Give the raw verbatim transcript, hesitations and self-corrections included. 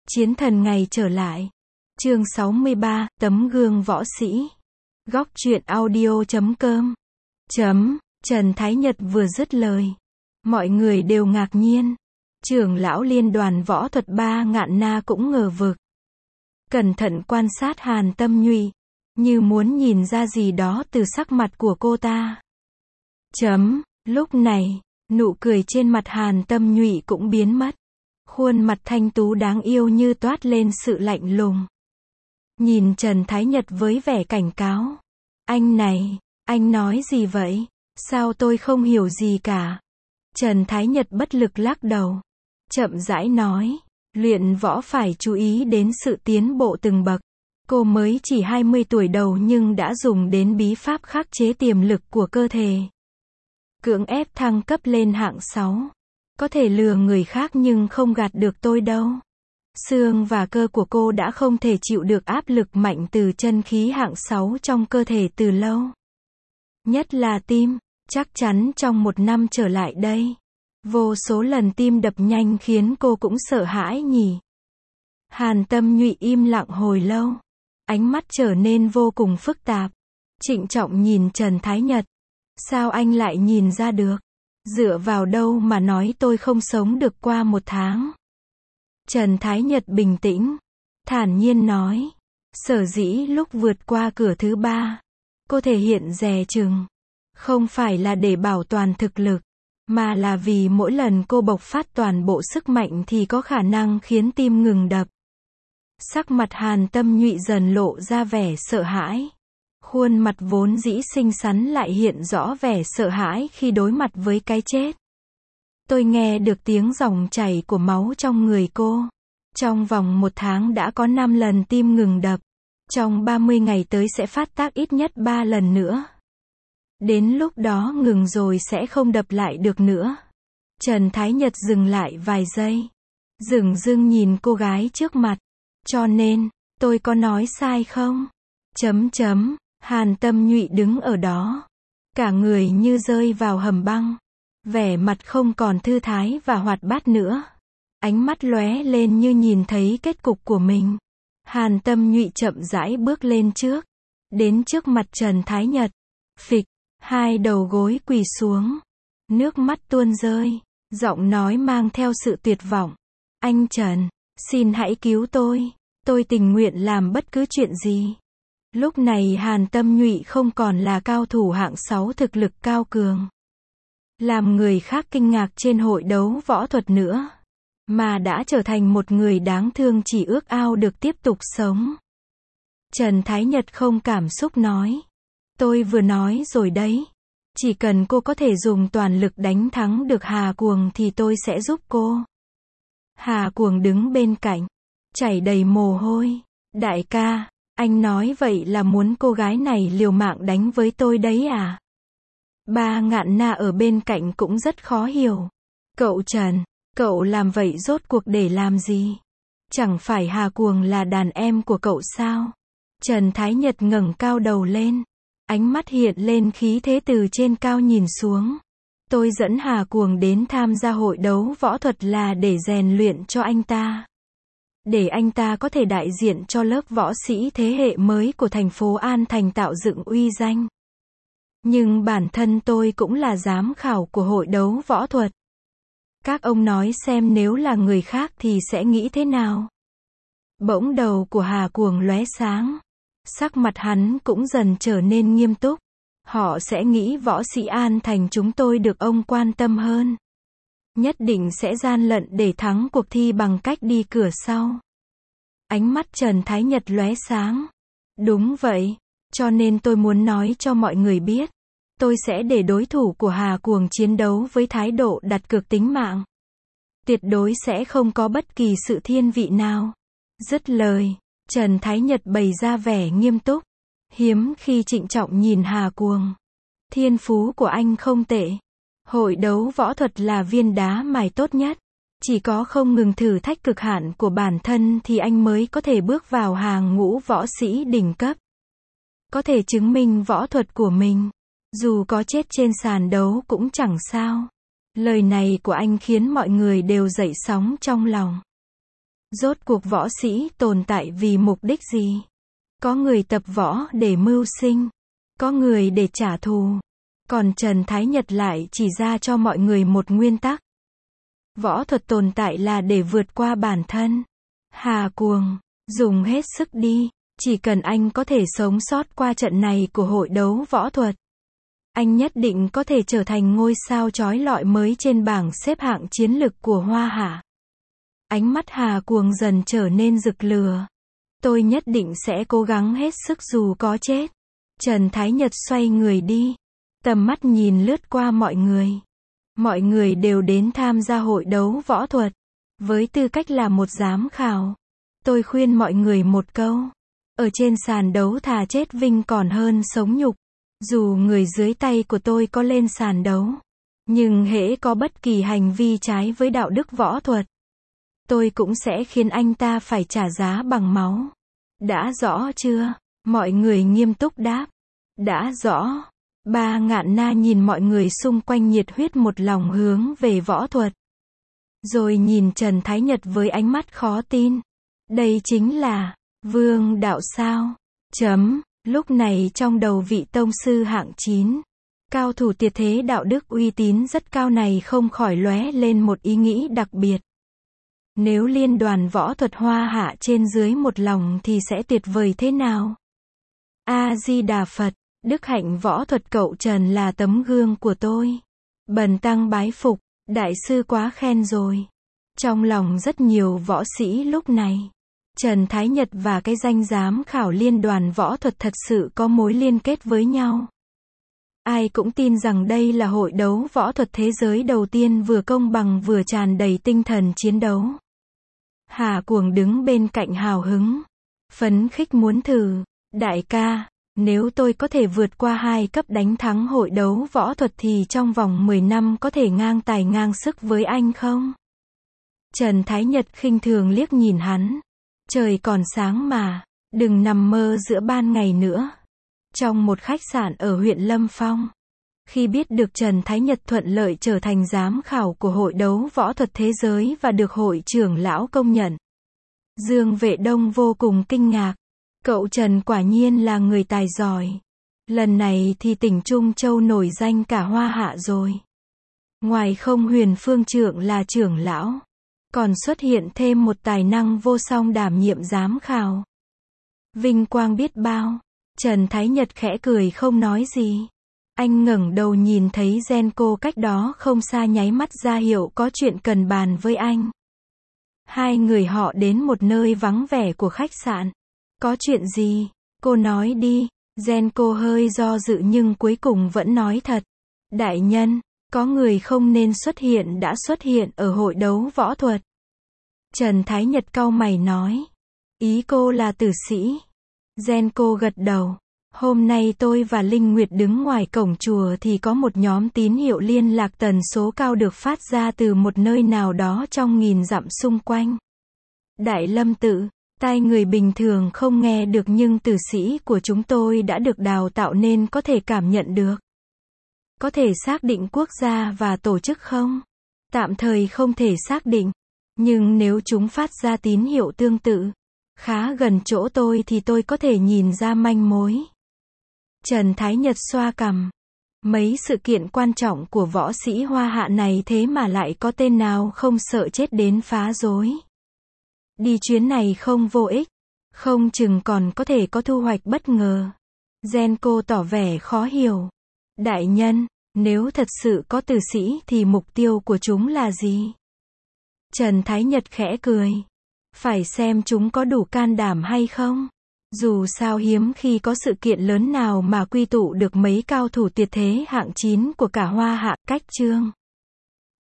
Chiến thần ngày trở lại. Chương sáu mươi ba, tấm gương võ sĩ. Góc truyện audio chấm com. Chấm, Trần Thái Nhật vừa dứt lời. Mọi người đều ngạc nhiên. Trưởng lão liên đoàn võ thuật ba Ngạn Na cũng ngờ vực. Cẩn thận quan sát Hàn Tâm Nhụy, như muốn nhìn ra gì đó từ sắc mặt của cô ta. Chấm, lúc này, nụ cười trên mặt Hàn Tâm Nhụy cũng biến mất. Khuôn mặt thanh tú đáng yêu như toát lên sự lạnh lùng. Nhìn Trần Thái Nhật với vẻ cảnh cáo. Anh này, anh nói gì vậy? Sao tôi không hiểu gì cả? Trần Thái Nhật bất lực lắc đầu. Chậm rãi nói, luyện võ phải chú ý đến sự tiến bộ từng bậc. Cô mới chỉ hai mươi tuổi đầu nhưng đã dùng đến bí pháp khắc chế tiềm lực của cơ thể. Cưỡng ép thăng cấp lên hạng sáu. Có thể lừa người khác nhưng không gạt được tôi đâu. Xương và cơ của cô đã không thể chịu được áp lực mạnh từ chân khí hạng sáu trong cơ thể từ lâu. Nhất là tim, chắc chắn trong một năm trở lại đây. Vô số lần tim đập nhanh khiến cô cũng sợ hãi nhỉ. Hàn Tâm Nhụy im lặng hồi lâu. Ánh mắt trở nên vô cùng phức tạp. Trịnh trọng nhìn Trần Thái Nhật. Sao anh lại nhìn ra được? Dựa vào đâu mà nói tôi không sống được qua một tháng? Trần Thái Nhật bình tĩnh, thản nhiên nói. Sở dĩ lúc vượt qua cửa thứ ba, cô thể hiện dè chừng. Không phải là để bảo toàn thực lực, mà là vì mỗi lần cô bộc phát toàn bộ sức mạnh thì có khả năng khiến tim ngừng đập. Sắc mặt Hàn Tâm Nhụy dần lộ ra vẻ sợ hãi. Khuôn mặt vốn dĩ xinh xắn lại hiện rõ vẻ sợ hãi khi đối mặt với cái chết. Tôi nghe được tiếng dòng chảy của máu trong người cô. Trong vòng một tháng đã có năm lần tim ngừng đập. Trong ba mươi ngày tới sẽ phát tác ít nhất ba lần nữa. Đến lúc đó ngừng rồi sẽ không đập lại được nữa. Trần Thái Nhật dừng lại vài giây. Dửng dưng nhìn cô gái trước mặt. Cho nên, tôi có nói sai không? Chấm chấm. Hàn Tâm Nhụy đứng ở đó. Cả người như rơi vào hầm băng. Vẻ mặt không còn thư thái và hoạt bát nữa. Ánh mắt lóe lên như nhìn thấy kết cục của mình. Hàn Tâm Nhụy chậm rãi bước lên trước. Đến trước mặt Trần Thái Nhật. Phịch, hai đầu gối quỳ xuống. Nước mắt tuôn rơi. Giọng nói mang theo sự tuyệt vọng. Anh Trần, xin hãy cứu tôi. Tôi tình nguyện làm bất cứ chuyện gì. Lúc này Hàn Tâm Nhụy không còn là cao thủ hạng sáu thực lực cao cường. Làm người khác kinh ngạc trên hội đấu võ thuật nữa. Mà đã trở thành một người đáng thương chỉ ước ao được tiếp tục sống. Trần Thái Nhật không cảm xúc nói. Tôi vừa nói rồi đấy. Chỉ cần cô có thể dùng toàn lực đánh thắng được Hà Cuồng thì tôi sẽ giúp cô. Hà Cuồng đứng bên cạnh. Chảy đầy mồ hôi. Đại ca, anh nói vậy là muốn cô gái này liều mạng đánh với tôi đấy à? Ba Ngạn Na ở bên cạnh cũng rất khó hiểu. Cậu Trần, cậu làm vậy rốt cuộc để làm gì? Chẳng phải Hà Cuồng là đàn em của cậu sao? Trần Thái Nhật ngẩng cao đầu lên. Ánh mắt hiện lên khí thế từ trên cao nhìn xuống. Tôi dẫn Hà Cuồng đến tham gia hội đấu võ thuật là để rèn luyện cho anh ta. Để anh ta có thể đại diện cho lớp võ sĩ thế hệ mới của thành phố An Thành tạo dựng uy danh. Nhưng bản thân tôi cũng là giám khảo của hội đấu võ thuật. Các ông nói xem nếu là người khác thì sẽ nghĩ thế nào? Bỗng đầu của Hà Cuồng lóe sáng. Sắc mặt hắn cũng dần trở nên nghiêm túc. Họ sẽ nghĩ võ sĩ An Thành chúng tôi được ông quan tâm hơn. Nhất định sẽ gian lận để thắng cuộc thi bằng cách đi cửa sau. Ánh mắt Trần Thái Nhật lóe sáng. Đúng vậy, cho nên tôi muốn nói cho mọi người biết. Tôi sẽ để đối thủ của Hà Cuồng chiến đấu với thái độ đặt cược tính mạng. Tuyệt đối sẽ không có bất kỳ sự thiên vị nào. Dứt lời, Trần Thái Nhật bày ra vẻ nghiêm túc. Hiếm khi trịnh trọng nhìn Hà Cuồng. Thiên phú của anh không tệ. Hội đấu võ thuật là viên đá mài tốt nhất. Chỉ có không ngừng thử thách cực hạn của bản thân thì anh mới có thể bước vào hàng ngũ võ sĩ đỉnh cấp. Có thể chứng minh võ thuật của mình. Dù có chết trên sàn đấu cũng chẳng sao. Lời này của anh khiến mọi người đều dậy sóng trong lòng. Rốt cuộc võ sĩ tồn tại vì mục đích gì? Có người tập võ để mưu sinh, có người để trả thù. Còn Trần Thái Nhật lại chỉ ra cho mọi người một nguyên tắc. Võ thuật tồn tại là để vượt qua bản thân. Hà Cuồng, dùng hết sức đi, chỉ cần anh có thể sống sót qua trận này của hội đấu võ thuật, anh nhất định có thể trở thành ngôi sao chói lọi mới trên bảng xếp hạng chiến lực của Hoa Hạ. Ánh mắt Hà Cuồng dần trở nên rực lửa. Tôi nhất định sẽ cố gắng hết sức dù có chết. Trần Thái Nhật xoay người đi, tầm mắt nhìn lướt qua mọi người. Mọi người đều đến tham gia hội đấu võ thuật, với tư cách là một giám khảo. Tôi khuyên mọi người một câu. Ở trên sàn đấu thà chết vinh còn hơn sống nhục. Dù người dưới tay của tôi có lên sàn đấu, nhưng hễ có bất kỳ hành vi trái với đạo đức võ thuật, tôi cũng sẽ khiến anh ta phải trả giá bằng máu. Đã rõ chưa? Mọi người nghiêm túc đáp. Đã rõ. Ba Ngạn Na nhìn mọi người xung quanh nhiệt huyết một lòng hướng về võ thuật. Rồi nhìn Trần Thái Nhật với ánh mắt khó tin. Đây chính là vương đạo sao? Chấm. Lúc này trong đầu vị tông sư hạng chín, cao thủ tuyệt thế đạo đức uy tín rất cao này không khỏi lóe lên một ý nghĩ đặc biệt. Nếu liên đoàn võ thuật Hoa Hạ trên dưới một lòng thì sẽ tuyệt vời thế nào? A-di-đà Phật, đức hạnh võ thuật cậu Trần là tấm gương của tôi. Bần tăng bái phục, đại sư quá khen rồi. Trong lòng rất nhiều võ sĩ lúc này, Trần Thái Nhật và cái danh giám khảo liên đoàn võ thuật thật sự có mối liên kết với nhau. Ai cũng tin rằng đây là hội đấu võ thuật thế giới đầu tiên vừa công bằng vừa tràn đầy tinh thần chiến đấu. Hà Cuồng đứng bên cạnh hào hứng, phấn khích muốn thử. Đại ca, nếu tôi có thể vượt qua hai cấp đánh thắng hội đấu võ thuật thì trong vòng mười năm có thể ngang tài ngang sức với anh không? Trần Thái Nhật khinh thường liếc nhìn hắn. Trời còn sáng mà, đừng nằm mơ giữa ban ngày nữa. Trong một khách sạn ở huyện Lâm Phong, khi biết được Trần Thái Nhật thuận lợi trở thành giám khảo của hội đấu võ thuật thế giới và được hội trưởng lão công nhận, Dương Vệ Đông vô cùng kinh ngạc. Cậu Trần quả nhiên là người tài giỏi. Lần này thì tỉnh Trung Châu nổi danh cả Hoa Hạ rồi. Ngoài Không Huyền Phương Trượng là trưởng lão, còn xuất hiện thêm một tài năng vô song đảm nhiệm giám khảo. Vinh quang biết bao. Trần Thái Nhật khẽ cười không nói gì. Anh ngẩng đầu nhìn thấy Genco cách đó không xa nháy mắt ra hiệu có chuyện cần bàn với anh. Hai người họ đến một nơi vắng vẻ của khách sạn. Có chuyện gì? Cô nói đi. Genco hơi do dự nhưng cuối cùng vẫn nói thật. Đại nhân, có người không nên xuất hiện đã xuất hiện ở hội đấu võ thuật. Trần Thái Nhật cau mày nói. Ý cô là tử sĩ. Genco gật đầu. Hôm nay tôi và Linh Nguyệt đứng ngoài cổng chùa thì có một nhóm tín hiệu liên lạc tần số cao được phát ra từ một nơi nào đó trong nghìn dặm xung quanh. Đại Lâm Tự, tai người bình thường không nghe được nhưng tử sĩ của chúng tôi đã được đào tạo nên có thể cảm nhận được. Có thể xác định quốc gia và tổ chức không? Tạm thời không thể xác định. Nhưng nếu chúng phát ra tín hiệu tương tự, khá gần chỗ tôi thì tôi có thể nhìn ra manh mối. Trần Thái Nhật xoa cằm. Mấy sự kiện quan trọng của võ sĩ Hoa Hạ này thế mà lại có tên nào không sợ chết đến phá rối. Đi chuyến này không vô ích, không chừng còn có thể có thu hoạch bất ngờ. Genco tỏ vẻ khó hiểu. Đại nhân, nếu thật sự có tử sĩ thì mục tiêu của chúng là gì? Trần Thái Nhật khẽ cười. Phải xem chúng có đủ can đảm hay không. Dù sao hiếm khi có sự kiện lớn nào mà quy tụ được mấy cao thủ tuyệt thế hạng chín của cả Hoa Hạ. Cách chương